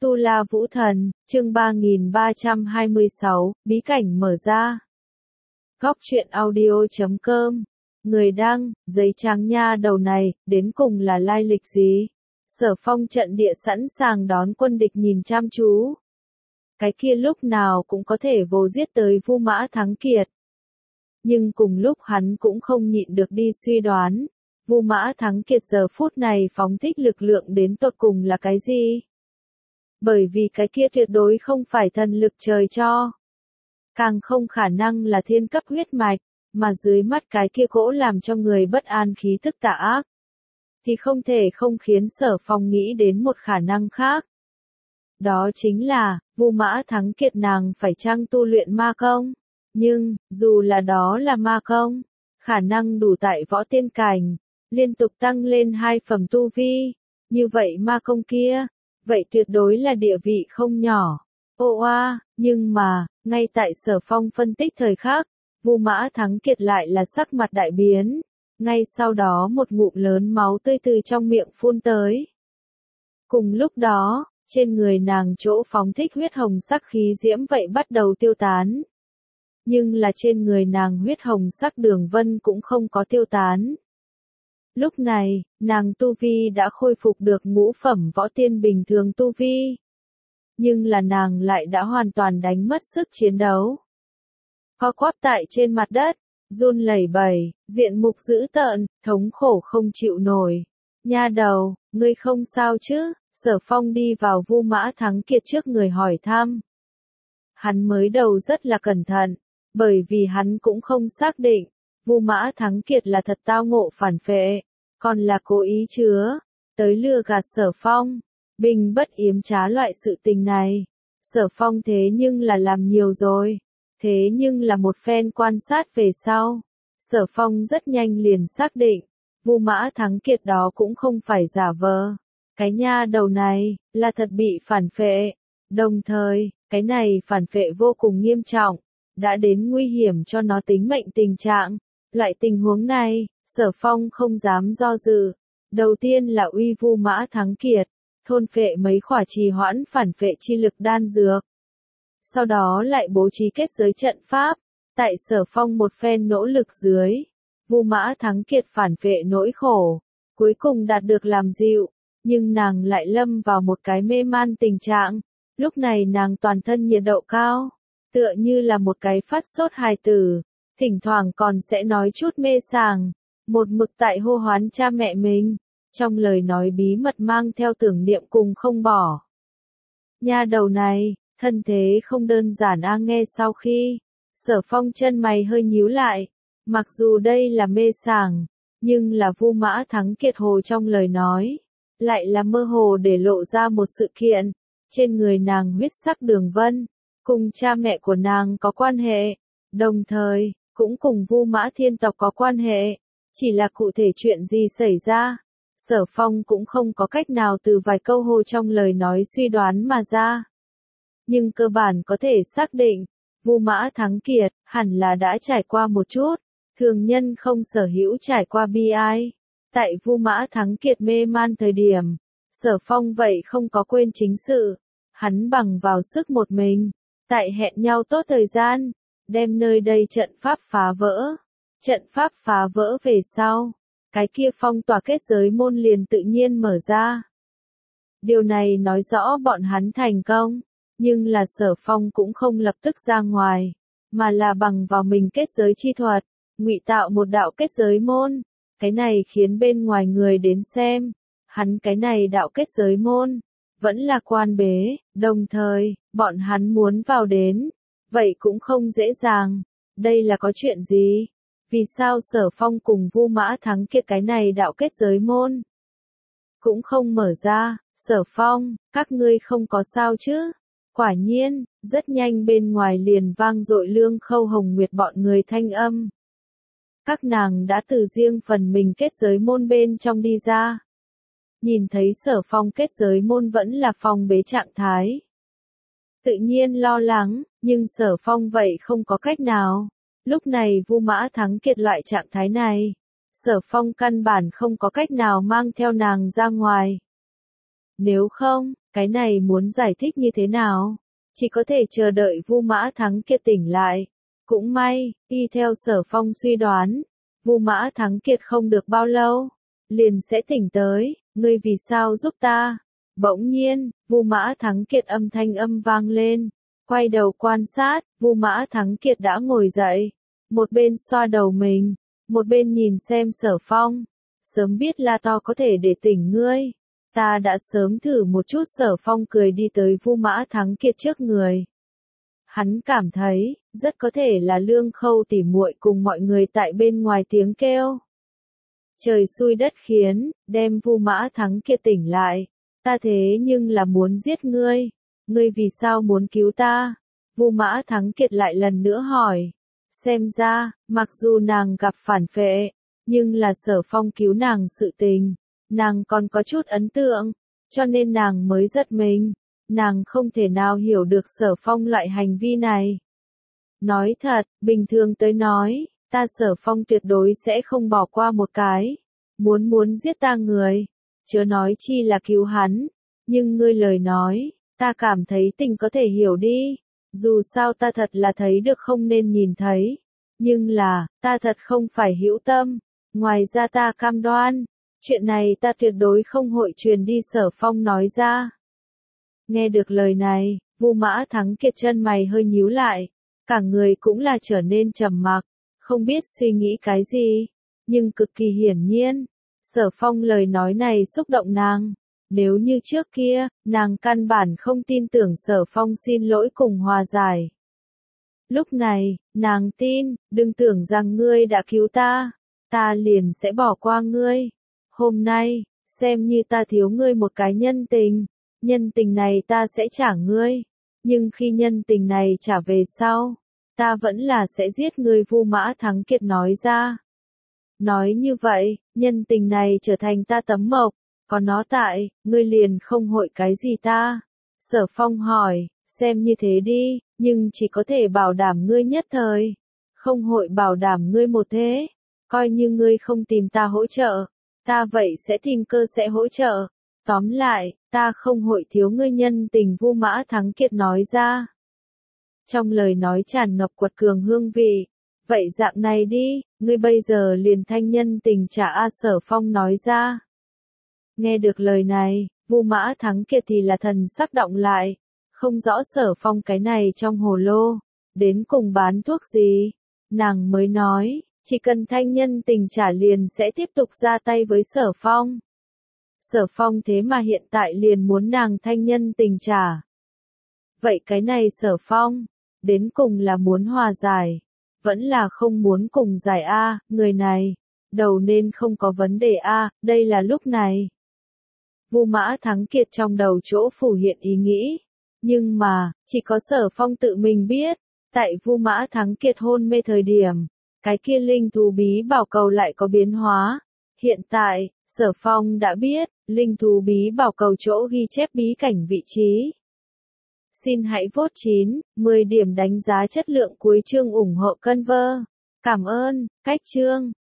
Tu La Vũ Thần, chương 3326, bí cảnh mở ra. Góc truyện audio.com. Người đăng, giấy trắng nha đầu này, đến cùng là lai lịch gì? Sở Phong trận địa sẵn sàng đón quân địch nhìn chăm chú. Cái kia lúc nào cũng có thể vồ giết tới Vu Mã Thắng Kiệt. Nhưng cùng lúc hắn cũng không nhịn được đi suy đoán, Vu Mã Thắng Kiệt giờ phút này phóng thích lực lượng đến tột cùng là cái gì? Bởi vì cái kia tuyệt đối không phải thần lực trời cho. Càng không khả năng là thiên cấp huyết mạch, mà dưới mắt cái kia cỗ làm cho người bất an khí tức tà ác. Thì không thể không khiến Sở Phong nghĩ đến một khả năng khác. Đó chính là, Vu Mã Thắng Kiệt nàng phải chăng tu luyện ma công. Nhưng, dù là đó là ma công, khả năng đủ tại võ tiên cảnh, liên tục tăng lên 2 phẩm tu vi. Như vậy ma công kia, vậy tuyệt đối là địa vị không nhỏ. Nhưng mà, ngay tại Sở Phong phân tích thời khắc, Vu Mã Thắng Kiệt lại là sắc mặt đại biến. Ngay sau đó một ngụm lớn máu tươi từ trong miệng phun tới. Cùng lúc đó, trên người nàng chỗ phóng thích huyết hồng sắc khí diễm vậy bắt đầu tiêu tán. Nhưng là trên người nàng huyết hồng sắc đường vân cũng không có tiêu tán. Lúc này, nàng tu vi đã khôi phục được ngũ phẩm võ tiên bình thường tu vi. Nhưng là nàng lại đã hoàn toàn đánh mất sức chiến đấu. Co quắp tại trên mặt đất, run lẩy bẩy, diện mục dữ tợn, thống khổ không chịu nổi. Nha đầu, ngươi không sao chứ? Sở Phong đi vào Vu Mã Thắng Kiệt trước người hỏi thăm. Hắn mới đầu rất là cẩn thận, bởi vì hắn cũng không xác định, Vu Mã Thắng Kiệt là thật tao ngộ phản phệ, còn là cố ý chứa, tới lừa gạt Sở Phong, bình bất yếm trá loại sự tình này. Sở Phong thế nhưng là làm nhiều rồi, thế nhưng là một phen quan sát về sau, Sở Phong rất nhanh liền xác định, Vu Mã Thắng Kiệt đó cũng không phải giả vờ. Cái nha đầu này, là thật bị phản phệ. Đồng thời, cái này phản phệ vô cùng nghiêm trọng, đã đến nguy hiểm cho nó tính mệnh tình trạng. Loại tình huống này, Sở Phong không dám do dự. Đầu tiên là uy Vu Mã Thắng Kiệt, thôn phệ mấy khỏa trì hoãn phản phệ chi lực đan dược. Sau đó lại bố trí kết giới trận pháp. Tại Sở Phong một phen nỗ lực dưới, Vu Mã Thắng Kiệt phản phệ nỗi khổ, cuối cùng đạt được làm dịu. Nhưng nàng lại lâm vào một cái mê man tình trạng. Lúc này nàng toàn thân nhiệt độ cao, tựa như là một cái phát sốt hài tử, thỉnh thoảng còn sẽ nói chút mê sảng, một mực tại hô hoán cha mẹ mình, trong lời nói bí mật mang theo tưởng niệm cùng không bỏ. Nha đầu này, thân thế không đơn giản nghe sau khi, Sở Phong chân mày hơi nhíu lại, mặc dù đây là mê sảng, nhưng là Vu Mã Thắng Kiệt hồ trong lời nói. Lại là mơ hồ để lộ ra một sự kiện, trên người nàng huyết sắc đường vân, cùng cha mẹ của nàng có quan hệ, đồng thời, cũng cùng Vu Mã Thiên tộc có quan hệ, chỉ là cụ thể chuyện gì xảy ra, Sở Phong cũng không có cách nào từ vài câu hồ trong lời nói suy đoán mà ra. Nhưng cơ bản có thể xác định, Vu Mã Thắng Kiệt, hẳn là đã trải qua một chút, thường nhân không sở hữu trải qua bi ai. Tại Vu Mã Thắng Kiệt mê man thời điểm, Sở Phong vậy không có quên chính sự, hắn bằng vào sức một mình, tại hẹn nhau tốt thời gian, đem nơi đây trận pháp phá vỡ. Trận pháp phá vỡ về sau, cái kia phong tỏa kết giới môn liền tự nhiên mở ra. Điều này nói rõ bọn hắn thành công, nhưng là Sở Phong cũng không lập tức ra ngoài, mà là bằng vào mình kết giới chi thuật, ngụy tạo một đạo kết giới môn. Cái này khiến bên ngoài người đến xem, hắn cái này đạo kết giới môn, vẫn là quan bế, đồng thời, bọn hắn muốn vào đến, vậy cũng không dễ dàng. Đây là có chuyện gì? Vì sao Sở Phong cùng Vu Mã Thắng Kiệt cái này đạo kết giới môn cũng không mở ra? Sở Phong, các ngươi không có sao chứ? Quả nhiên, rất nhanh bên ngoài liền vang dội Lương Khâu Hồng Nguyệt bọn người thanh âm. Các nàng đã từ riêng phần mình kết giới môn bên trong đi ra. Nhìn thấy Sở Phong kết giới môn vẫn là phong bế trạng thái. Tự nhiên lo lắng, nhưng Sở Phong vậy không có cách nào. Lúc này Vu Mã Thắng Kiệt loại trạng thái này, Sở Phong căn bản không có cách nào mang theo nàng ra ngoài. Nếu không, cái này muốn giải thích như thế nào? Chỉ có thể chờ đợi Vu Mã Thắng Kiệt tỉnh lại. Cũng may, y theo Sở Phong suy đoán, Vu Mã Thắng Kiệt không được bao lâu, liền sẽ tỉnh tới. Ngươi vì sao giúp ta? Bỗng nhiên, Vu Mã Thắng Kiệt âm thanh vang lên. Quay đầu quan sát, Vu Mã Thắng Kiệt đã ngồi dậy. Một bên xoa đầu mình, một bên nhìn xem Sở Phong. Sớm biết la to có thể để tỉnh ngươi. Ta đã sớm thử một chút. Sở Phong cười đi tới Vu Mã Thắng Kiệt trước người. Hắn cảm thấy, rất có thể là Lương Khâu tỉ muội cùng mọi người tại bên ngoài tiếng kêu. Trời xui đất khiến, đem Vu Mã Thắng Kiệt tỉnh lại. Ta thế nhưng là muốn giết ngươi. Ngươi vì sao muốn cứu ta? Vu Mã Thắng Kiệt lại lần nữa hỏi. Xem ra, mặc dù nàng gặp phản phệ, nhưng là Sở Phong cứu nàng sự tình, nàng còn có chút ấn tượng, cho nên nàng mới giật mình. Nàng không thể nào hiểu được Sở Phong loại hành vi này. Nói thật, bình thường tới nói, ta Sở Phong tuyệt đối sẽ không bỏ qua một cái muốn giết ta người, chớ nói chi là cứu hắn. Nhưng ngươi lời nói, ta cảm thấy tình có thể hiểu đi. Dù sao ta thật là thấy được không nên nhìn thấy. Nhưng là, ta thật không phải hữu tâm. Ngoài ra ta cam đoan, chuyện này ta tuyệt đối không hội truyền đi. Sở Phong nói ra. Nghe được lời này, Vu Mã Thắng Kiệt chân mày hơi nhíu lại. Cả người cũng là trở nên trầm mặc, không biết suy nghĩ cái gì. Nhưng cực kỳ hiển nhiên, Sở Phong lời nói này xúc động nàng. Nếu như trước kia, nàng căn bản không tin tưởng Sở Phong xin lỗi cùng hòa giải. Lúc này, nàng tin, đừng tưởng rằng ngươi đã cứu ta, ta liền sẽ bỏ qua ngươi. Hôm nay, xem như ta thiếu ngươi một cái nhân tình này ta sẽ trả ngươi. Nhưng khi nhân tình này trả về sau, ta vẫn là sẽ giết ngươi. Vu Mã Thắng Kiệt nói ra. Nói như vậy, nhân tình này trở thành ta tấm mộc. Có nó tại, ngươi liền không hội cái gì ta? Sở Phong hỏi, xem như thế đi, nhưng chỉ có thể bảo đảm ngươi nhất thời. Không hội bảo đảm ngươi một thế. Coi như ngươi không tìm ta hỗ trợ, ta vậy sẽ tìm cơ sẽ hỗ trợ. Tóm lại, ta không hội thiếu ngươi nhân tình. Vu Mã Thắng Kiệt nói ra. Trong lời nói tràn ngập quật cường hương vị. Vậy dạng này đi, ngươi bây giờ liền thanh nhân tình trả a. Sở Phong nói ra. Nghe được lời này, Vu Mã Thắng Kiệt thì là thần sắc động lại. Không rõ Sở Phong cái này trong hồ lô, đến cùng bán thuốc gì. Nàng mới nói, chỉ cần thanh nhân tình trả liền sẽ tiếp tục ra tay với Sở Phong. Sở Phong thế mà hiện tại liền muốn nàng thanh nhân tình trả. Vậy cái này Sở Phong, đến cùng là muốn hòa giải, vẫn là không muốn cùng giải a? Người này, đầu nên không có vấn đề a. Đây là lúc này. Vu Mã Thắng Kiệt trong đầu chỗ phủ hiện ý nghĩ. Nhưng mà, chỉ có Sở Phong tự mình biết, tại Vu Mã Thắng Kiệt hôn mê thời điểm, cái kia linh thú bí bảo cầu lại có biến hóa. Hiện tại, Sở Phong đã biết, linh thú bí bảo cầu chỗ ghi chép bí cảnh vị trí. Xin hãy vote 9/10 điểm đánh giá chất lượng cuối chương ủng hộ Conver. Cảm ơn, cách chương.